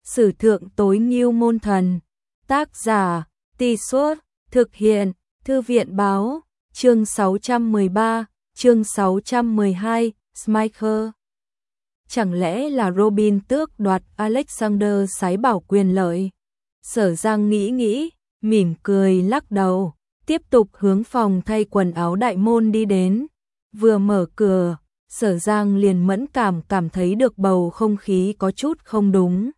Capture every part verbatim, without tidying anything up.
Sử thượng tối ngưu môn thần. Tác giả, Tì Suốt, thực hiện, Thư viện báo, chương sáu trăm mười ba, chương sáu trăm mười hai, Smiker. Chẳng lẽ là Robin tước đoạt Alexander sái bảo quyền lợi? Sở Giang nghĩ nghĩ, mỉm cười lắc đầu, tiếp tục hướng phòng thay quần áo đại môn đi đến. Vừa mở cửa, Sở Giang liền mẫn cảm cảm thấy được bầu không khí có chút không đúng.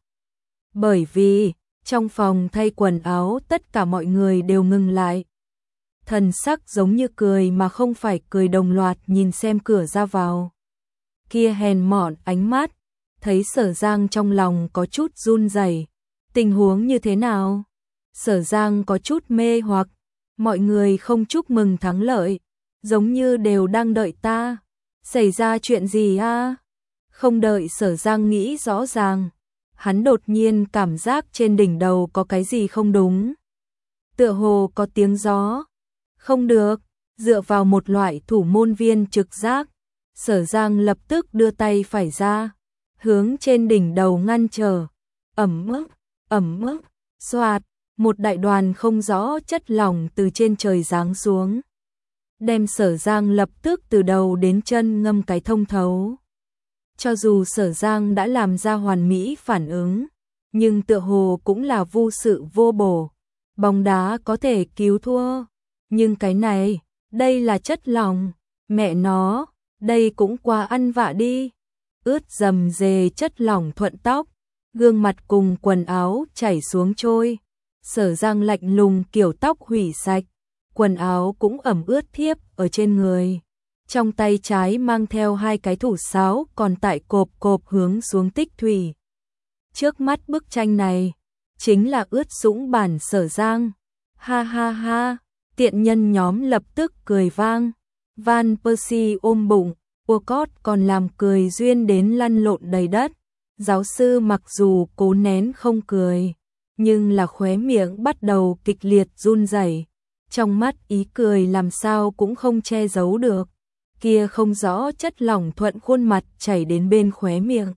Bởi vì, trong phòng thay quần áo tất cả mọi người đều ngừng lại. Thần sắc giống như cười mà không phải cười, đồng loạt nhìn xem cửa ra vào. Kia hèn mọn ánh mắt, thấy Sở Giang trong lòng có chút run rẩy. Tình huống như thế nào? Sở Giang có chút mê hoặc, mọi người không chúc mừng thắng lợi, giống như đều đang đợi ta. Xảy ra chuyện gì a? Không đợi Sở Giang nghĩ rõ ràng, hắn đột nhiên cảm giác trên đỉnh đầu có cái gì không đúng. Tựa hồ có tiếng gió. Không được, dựa vào một loại thủ môn viên trực giác, Sở Giang lập tức đưa tay phải ra, hướng trên đỉnh đầu ngăn trở. Ẩm ức, ẩm ức, xoạt, một đại đoàn không rõ chất lỏng từ trên trời giáng xuống, đem Sở Giang lập tức từ đầu đến chân ngâm cái thông thấu. Cho dù Sở Giang đã làm ra hoàn mỹ phản ứng, nhưng tựa hồ cũng là vô sự vô bổ. Bóng đá có thể cứu thua, nhưng cái này, đây là chất lỏng, mẹ nó, đây cũng quá ăn vạ đi. Ướt dầm dề chất lỏng thuận tóc, gương mặt cùng quần áo chảy xuống trôi. Sở Giang lạnh lùng kiểu tóc hủy sạch, quần áo cũng ẩm ướt thiếp ở trên người. Trong tay trái mang theo hai cái thủ sáo còn tại cộp cộp hướng xuống tích thủy. Trước mắt bức tranh này, chính là ướt sũng bản Sở Giang. Ha ha ha, tiện nhân nhóm lập tức cười vang. Van Persie ôm bụng, Walcott còn làm cười duyên đến lăn lộn đầy đất. Giáo sư mặc dù cố nén không cười, nhưng là khóe miệng bắt đầu kịch liệt run rẩy. Trong mắt ý cười làm sao cũng không che giấu được. Kia không rõ chất lỏng thuận khuôn mặt chảy đến bên khóe miệng.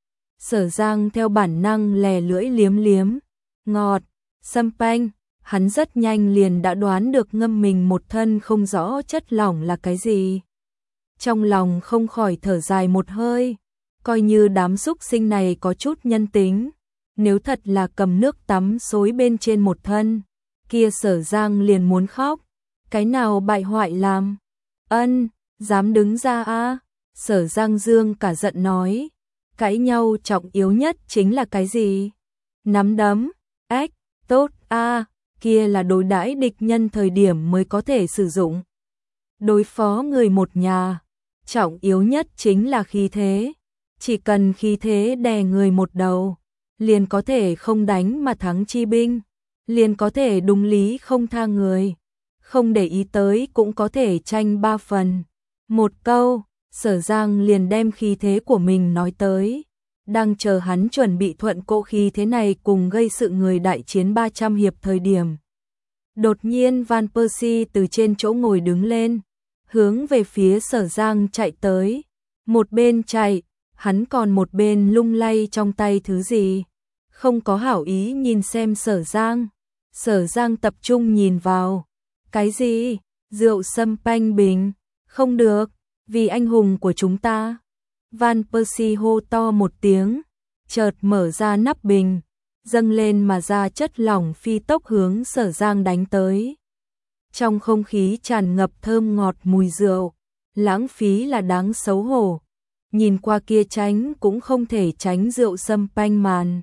Sở Giang theo bản năng lè lưỡi liếm liếm. Ngọt, sâm panh, hắn rất nhanh liền đã đoán được ngâm mình một thân không rõ chất lỏng là cái gì. Trong lòng không khỏi thở dài một hơi, coi như đám súc sinh này có chút nhân tính. Nếu thật là cầm nước tắm xối bên trên một thân, kia Sở Giang liền muốn khóc. Cái nào bại hoại làm? Ân, dám đứng ra a? Sở Giang dương cả giận nói. Cãi nhau trọng yếu nhất chính là cái gì? Nắm đấm, ếch, tốt a, kia là đối đãi địch nhân thời điểm mới có thể sử dụng. Đối phó người một nhà, trọng yếu nhất chính là khí thế. Chỉ cần khí thế đè người một đầu, liền có thể không đánh mà thắng chi binh, liền có thể đúng lý không tha người, không để ý tới cũng có thể tranh ba phần. Một câu, Sở Giang liền đem khí thế của mình nói tới, đang chờ hắn chuẩn bị thuận cỗ khí thế này cùng gây sự người đại chiến ba trăm hiệp thời điểm. Đột nhiên Van Persie từ trên chỗ ngồi đứng lên, hướng về phía Sở Giang chạy tới, một bên chạy, hắn còn một bên lung lay trong tay thứ gì, không có hảo ý nhìn xem Sở Giang. Sở Giang tập trung nhìn vào, cái gì? Rượu sâm panh bình, không được, vì anh hùng của chúng ta. Van Persie hô to một tiếng, chợt mở ra nắp bình, dâng lên mà ra chất lỏng phi tốc hướng Sở Giang đánh tới. Trong không khí tràn ngập thơm ngọt mùi rượu, lãng phí là đáng xấu hổ. Nhìn qua kia tránh cũng không thể tránh rượu sâm panh màn.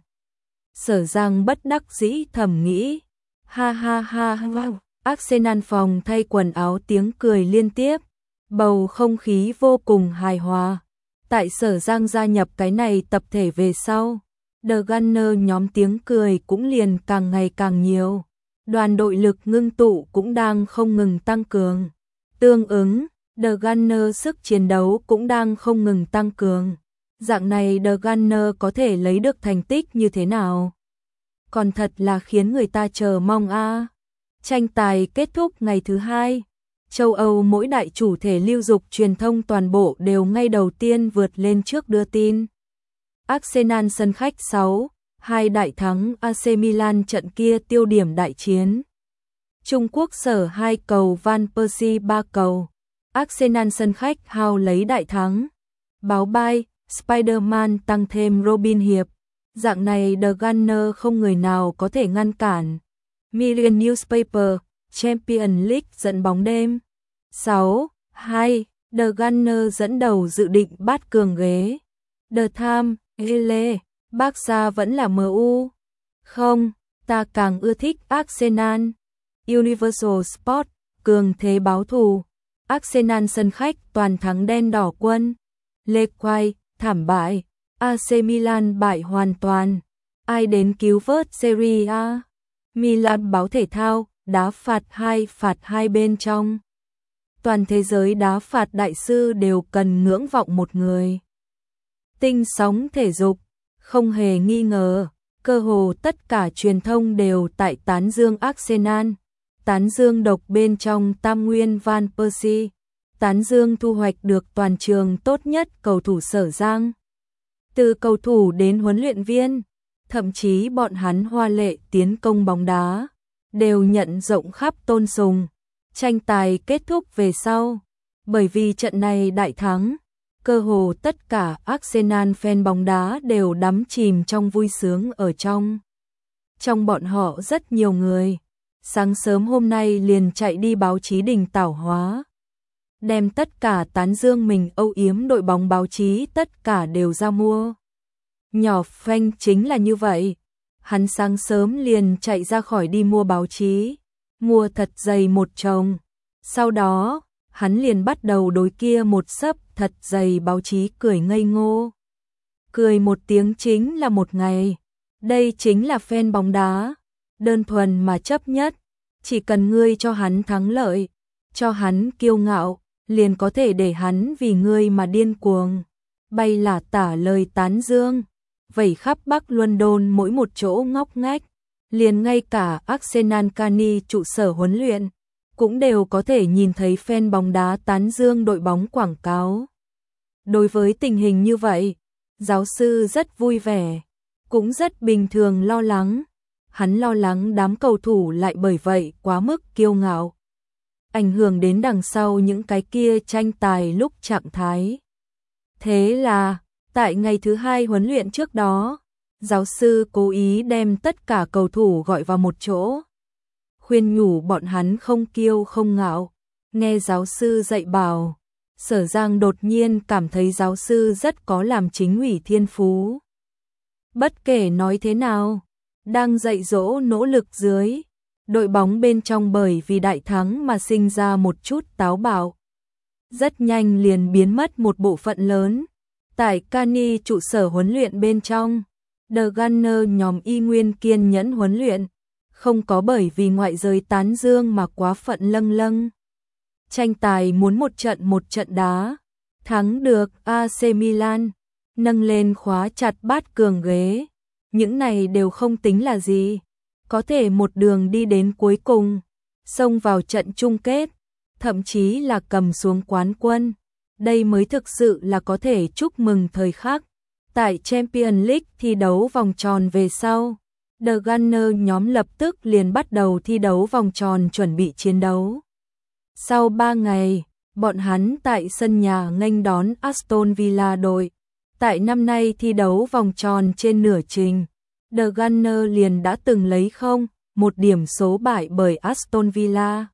Sở Giang bất đắc dĩ thầm nghĩ, ha ha ha wow. Arsenal phòng thay quần áo tiếng cười liên tiếp, bầu không khí vô cùng hài hòa. Tại Sở Giang gia nhập cái này tập thể về sau, The Gunner nhóm tiếng cười cũng liền càng ngày càng nhiều. Đoàn đội lực ngưng tụ cũng đang không ngừng tăng cường. Tương ứng, The Gunner sức chiến đấu cũng đang không ngừng tăng cường. Dạng này The Gunner có thể lấy được thành tích như thế nào? Còn thật là khiến người ta chờ mong a. À. Tranh tài kết thúc ngày thứ hai. Châu Âu mỗi đại chủ thể lưu dục truyền thông toàn bộ đều ngay đầu tiên vượt lên trước đưa tin. Arsenal sân khách sáu hai đại thắng a xê Milan trận kia tiêu điểm đại chiến. Trung Quốc sở hai cầu, Van Persie ba cầu. Arsenal sân khách hao lấy đại thắng. Báo bay, Spider-Man tăng thêm Robin Hiệp. Dạng này The Gunner không người nào có thể ngăn cản. Million Newspaper, Champions League dẫn bóng đêm. sáu hai, The Gunner dẫn đầu dự định bắt cường ghế. The Time, Ele, Barca vẫn là em u. Không, ta càng ưa thích Arsenal. Universal Sport, cường thế báo thù. Arsenal sân khách toàn thắng đen đỏ quân. Lê Quay, thảm bại. a xê Milan bại hoàn toàn. Ai đến cứu vớt Serie A? Milan báo thể thao, đá phạt hai phạt hai bên trong. Toàn thế giới đá phạt đại sư đều cần ngưỡng vọng một người. Tinh sóng thể dục, không hề nghi ngờ, cơ hồ tất cả truyền thông đều tại tán dương Arsenal, tán dương độc bên trong tam nguyên Van Persie, tán dương thu hoạch được toàn trường tốt nhất cầu thủ Sở Giang. Từ cầu thủ đến huấn luyện viên, thậm chí bọn hắn hoa lệ tiến công bóng đá, đều nhận rộng khắp tôn sùng. Tranh tài kết thúc về sau, bởi vì trận này đại thắng, cơ hồ tất cả Arsenal fan bóng đá đều đắm chìm trong vui sướng ở trong. Trong bọn họ rất nhiều người, sáng sớm hôm nay liền chạy đi báo chí đình tảo hóa. Đem tất cả tán dương mình âu yếm đội bóng báo chí tất cả đều ra mua. Nhỏ Phanh chính là như vậy, hắn sáng sớm liền chạy ra khỏi đi mua báo chí, mua thật dày một chồng. Sau đó, hắn liền bắt đầu đối kia một xấp thật dày báo chí cười ngây ngô. Cười một tiếng chính là một ngày. Đây chính là fan bóng đá, đơn thuần mà chấp nhất. Chỉ cần ngươi cho hắn thắng lợi, cho hắn kiêu ngạo, liền có thể để hắn vì ngươi mà điên cuồng. Bay là tả lời tán dương, vẩy khắp Bắc London mỗi một chỗ ngóc ngách. Liền ngay cả Arsenal Cani trụ sở huấn luyện, cũng đều có thể nhìn thấy fan bóng đá tán dương đội bóng quảng cáo. Đối với tình hình như vậy, giáo sư rất vui vẻ, cũng rất bình thường lo lắng. Hắn lo lắng đám cầu thủ lại bởi vậy quá mức kiêu ngạo, ảnh hưởng đến đằng sau những cái kia tranh tài lúc trạng thái. Thế là, tại ngày thứ hai huấn luyện trước đó, giáo sư cố ý đem tất cả cầu thủ gọi vào một chỗ, khuyên nhủ bọn hắn không kiêu không ngạo. Nghe giáo sư dạy bảo, Sở Giang đột nhiên cảm thấy giáo sư rất có làm chính ủy thiên phú. Bất kể nói thế nào, đang dạy dỗ nỗ lực dưới, đội bóng bên trong bởi vì đại thắng mà sinh ra một chút táo bạo. Rất nhanh liền biến mất một bộ phận lớn. Tại Cani trụ sở huấn luyện bên trong, The Gunner nhóm y nguyên kiên nhẫn huấn luyện, không có bởi vì ngoại giới tán dương mà quá phận lâng lâng. Tranh tài muốn một trận một trận đá, thắng được a xê Milan, nâng lên khóa chặt bát cường ghế. Những này đều không tính là gì, có thể một đường đi đến cuối cùng, xông vào trận chung kết, thậm chí là cầm xuống quán quân. Đây mới thực sự là có thể chúc mừng thời khắc. Tại Champions League thi đấu vòng tròn về sau, The Gunner nhóm lập tức liền bắt đầu thi đấu vòng tròn chuẩn bị chiến đấu. Sau ba ngày, bọn hắn tại sân nhà nghênh đón Aston Villa đội. Tại năm nay thi đấu vòng tròn trên nửa trình, The Gunner liền đã từng lấy không một điểm số bại bởi Aston Villa.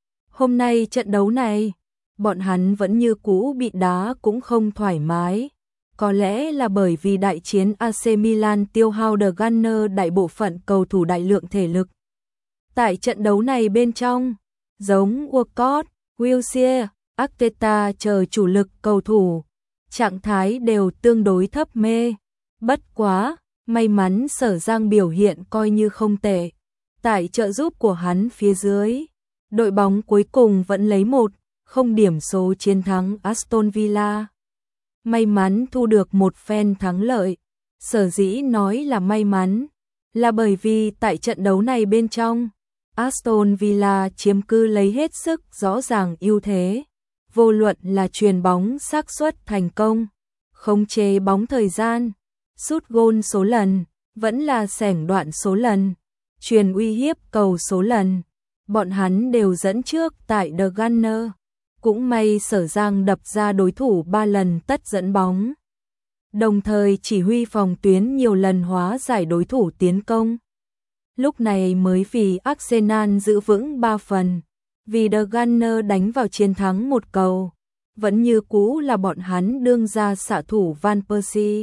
Hôm nay trận đấu này, bọn hắn vẫn như cũ bị đá cũng không thoải mái. Có lẽ là bởi vì đại chiến a xê Milan tiêu hao The Gunner đại bộ phận cầu thủ đại lượng thể lực. Tại trận đấu này bên trong, giống Walcott, Wilshere, Arteta chờ chủ lực cầu thủ, trạng thái đều tương đối thấp mê. Bất quá, may mắn Sở Giang biểu hiện coi như không tệ. Tại trợ giúp của hắn phía dưới, đội bóng cuối cùng vẫn lấy một không điểm số chiến thắng Aston Villa. May mắn thu được một phen thắng lợi. Sở dĩ nói là may mắn, là bởi vì tại trận đấu này bên trong, Aston Villa chiếm cứ lấy hết sức rõ ràng ưu thế. Vô luận là chuyền bóng xác suất thành công, khống chế bóng thời gian, sút gôn số lần, vẫn là sẻng đoạn số lần, truyền uy hiếp cầu số lần, bọn hắn đều dẫn trước tại The Gunner. Cũng may Sở Giang đập ra đối thủ ba lần tất dẫn bóng, đồng thời chỉ huy phòng tuyến nhiều lần hóa giải đối thủ tiến công. Lúc này mới vì Arsenal giữ vững ba phần, vì The Gunner đánh vào chiến thắng một cầu, vẫn như cũ là bọn hắn đương ra xạ thủ Van Persie.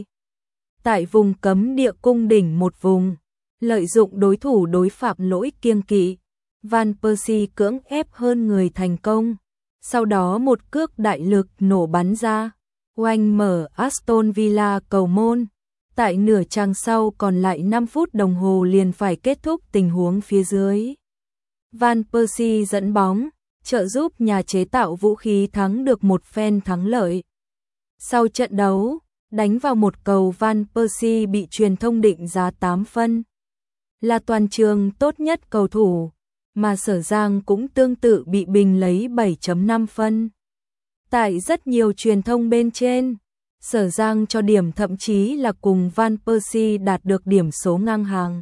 Tại vùng cấm địa cung đỉnh một vùng, lợi dụng đối thủ đối phạm lỗi kiêng kỵ, Van Persie cưỡng ép hơn người thành công, sau đó một cước đại lực nổ bắn ra, oanh mở Aston Villa cầu môn. Tại nửa trang sau còn lại năm phút đồng hồ liền phải kết thúc tình huống phía dưới. Van Persie dẫn bóng, trợ giúp nhà chế tạo vũ khí thắng được một phen thắng lợi. Sau trận đấu, đánh vào một cầu Van Persie bị truyền thông định giá tám phân. Là toàn trường tốt nhất cầu thủ, mà Sở Giang cũng tương tự bị bình lấy bảy phẩy năm phân. Tại rất nhiều truyền thông bên trên, Sở Giang cho điểm thậm chí là cùng Van Persie đạt được điểm số ngang hàng.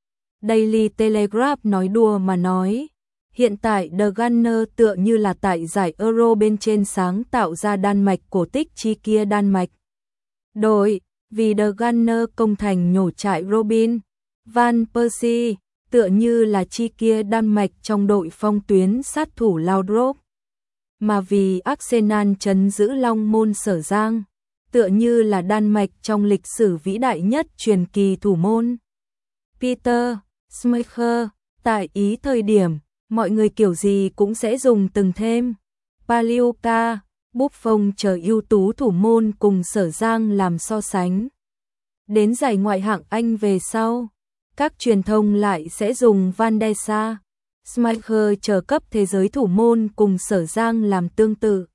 Daily Telegraph nói đùa mà nói, hiện tại The Gunner tựa như là tại giải Euro bên trên sáng tạo ra Đan Mạch cổ tích chi kia Đan Mạch. Đội, vì The Gunner công thành nhổ trại Robin, Van Persie, tựa như là chi kia Đan Mạch trong đội phong tuyến sát thủ Laudrup. Mà vì Arsenal trấn giữ Long Môn Sở Giang, tựa như là Đan Mạch trong lịch sử vĩ đại nhất truyền kỳ thủ môn. Peter Schmeichel, tại Ý thời điểm, mọi người kiểu gì cũng sẽ dùng từng thêm Palioka, Buffon chờ ưu tú thủ môn cùng Sở Giang làm so sánh. Đến giải ngoại hạng Anh về sau, các truyền thông lại sẽ dùng Van der Sar, Schmeichel chờ cấp thế giới thủ môn cùng Sở Giang làm tương tự.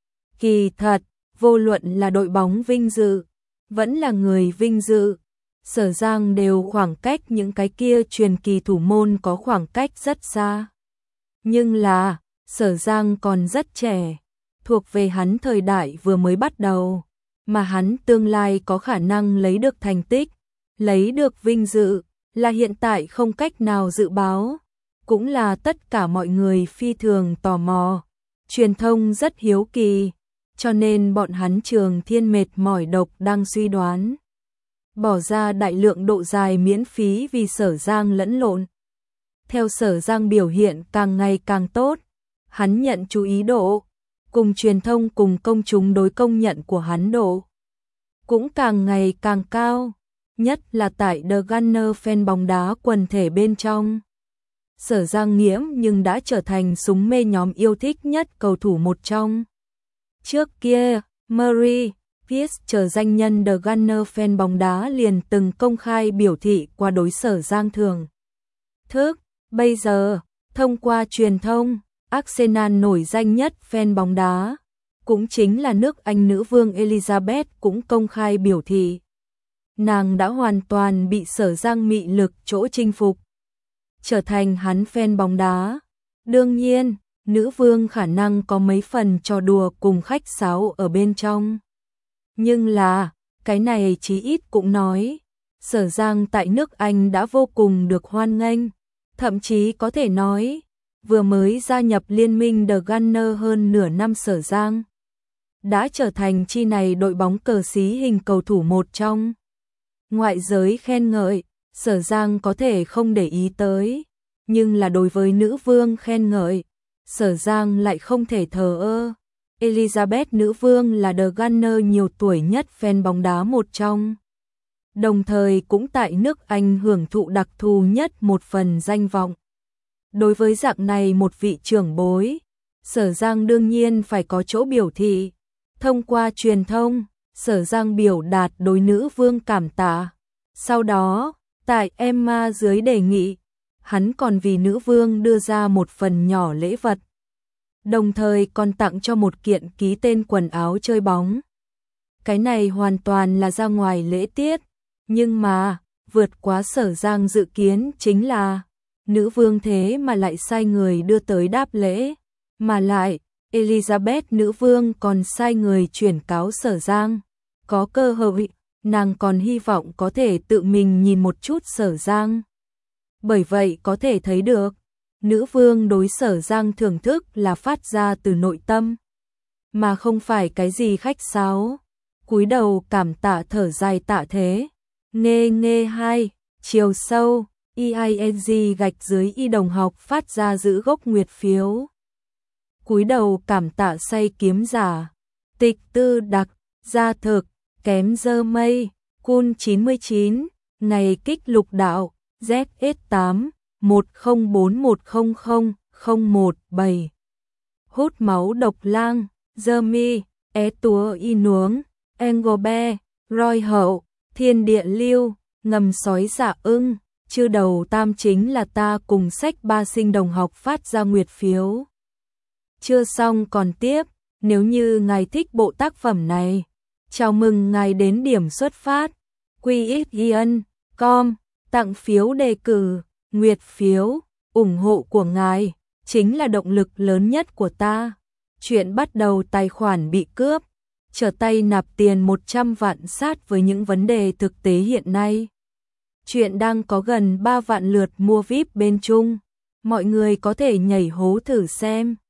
Kỳ thật, vô luận là đội bóng vinh dự, vẫn là người vinh dự, Sở Giang đều khoảng cách những cái kia truyền kỳ thủ môn có khoảng cách rất xa. Nhưng là, Sở Giang còn rất trẻ, thuộc về hắn thời đại vừa mới bắt đầu, mà hắn tương lai có khả năng lấy được thành tích, lấy được vinh dự, là hiện tại không cách nào dự báo, cũng là tất cả mọi người phi thường tò mò, truyền thông rất hiếu kỳ, cho nên bọn hắn trường thiên mệt mỏi độc đang suy đoán. Bỏ ra đại lượng độ dài miễn phí vì Sở Giang lẫn lộn. Theo Sở Giang biểu hiện càng ngày càng tốt, hắn nhận chú ý độ, cùng truyền thông cùng công chúng đối công nhận của hắn độ cũng càng ngày càng cao, nhất là tại The Gunner fan bóng đá quần thể bên trong. Sở Giang nghiễm nhưng đã trở thành súng mê nhóm yêu thích nhất cầu thủ một trong. Trước kia, Murray, Pierce chờ danh nhân The Gunner fan bóng đá liền từng công khai biểu thị qua đối Sở Giang thường thức. Bây giờ, thông qua truyền thông, Arsenal nổi danh nhất fan bóng đá, cũng chính là nước Anh nữ vương Elizabeth cũng công khai biểu thị. Nàng đã hoàn toàn bị Sở Giang mị lực chỗ chinh phục, trở thành hắn fan bóng đá. Đương nhiên, nữ vương khả năng có mấy phần trò đùa cùng khách sáo ở bên trong. Nhưng là, cái này chí ít cũng nói, Sở Giang tại nước Anh đã vô cùng được hoan nghênh, thậm chí có thể nói, vừa mới gia nhập liên minh The Gunner hơn nửa năm Sở Giang đã trở thành chi này đội bóng cờ xí hình cầu thủ một trong. Ngoại giới khen ngợi, Sở Giang có thể không để ý tới, nhưng là đối với nữ vương khen ngợi, Sở Giang lại không thể thờ ơ. Elizabeth nữ vương là The Gunner nhiều tuổi nhất fan bóng đá một trong, đồng thời cũng tại nước Anh hưởng thụ đặc thù nhất một phần danh vọng. Đối với dạng này một vị trưởng bối, Sở Giang đương nhiên phải có chỗ biểu thị. Thông qua truyền thông, Sở Giang biểu đạt đối nữ vương cảm tạ. Sau đó, tại Emma dưới đề nghị, hắn còn vì nữ vương đưa ra một phần nhỏ lễ vật, đồng thời còn tặng cho một kiện ký tên quần áo chơi bóng. Cái này hoàn toàn là ra ngoài lễ tiết, nhưng mà, vượt quá Sở Giang dự kiến chính là, nữ vương thế mà lại sai người đưa tới đáp lễ, mà lại, Elizabeth nữ vương còn sai người chuyển cáo Sở Giang, có cơ hội, nàng còn hy vọng có thể tự mình nhìn một chút Sở Giang. Bởi vậy có thể thấy được, nữ vương đối Sở Giang thưởng thức là phát ra từ nội tâm, mà không phải cái gì khách sáo. Cúi đầu cảm tạ thở dài tạ thế. Nghe nghe hai, chiều sâu, e i n g gạch dưới y đồng học phát ra giữ gốc nguyệt phiếu. Cúi đầu cảm tạ say kiếm giả. Tịch tư đặc, gia thực, kém dơ mây, cun chín mươi chín, ngày kích lục đạo, Z S tám, một không bốn một không không không một bảy. Hút máu độc lang, dơ mi, é túa y nuống, Engobe, roi hậu, thiên địa lưu, ngầm sói dạ ưng, chư đầu tam chính là ta cùng sách ba sinh đồng học phát ra nguyệt phiếu. Chưa xong còn tiếp, nếu như ngài thích bộ tác phẩm này, chào mừng ngài đến điểm xuất phát, quy ích yên, com, tặng phiếu đề cử, nguyệt phiếu, ủng hộ của ngài, chính là động lực lớn nhất của ta. Chuyện bắt đầu tài khoản bị cướp, trở tay nạp tiền một trăm vạn sát với những vấn đề thực tế hiện nay. Chuyện đang có gần ba vạn lượt mua vi ai pi bên Trung, mọi người có thể nhảy hố thử xem.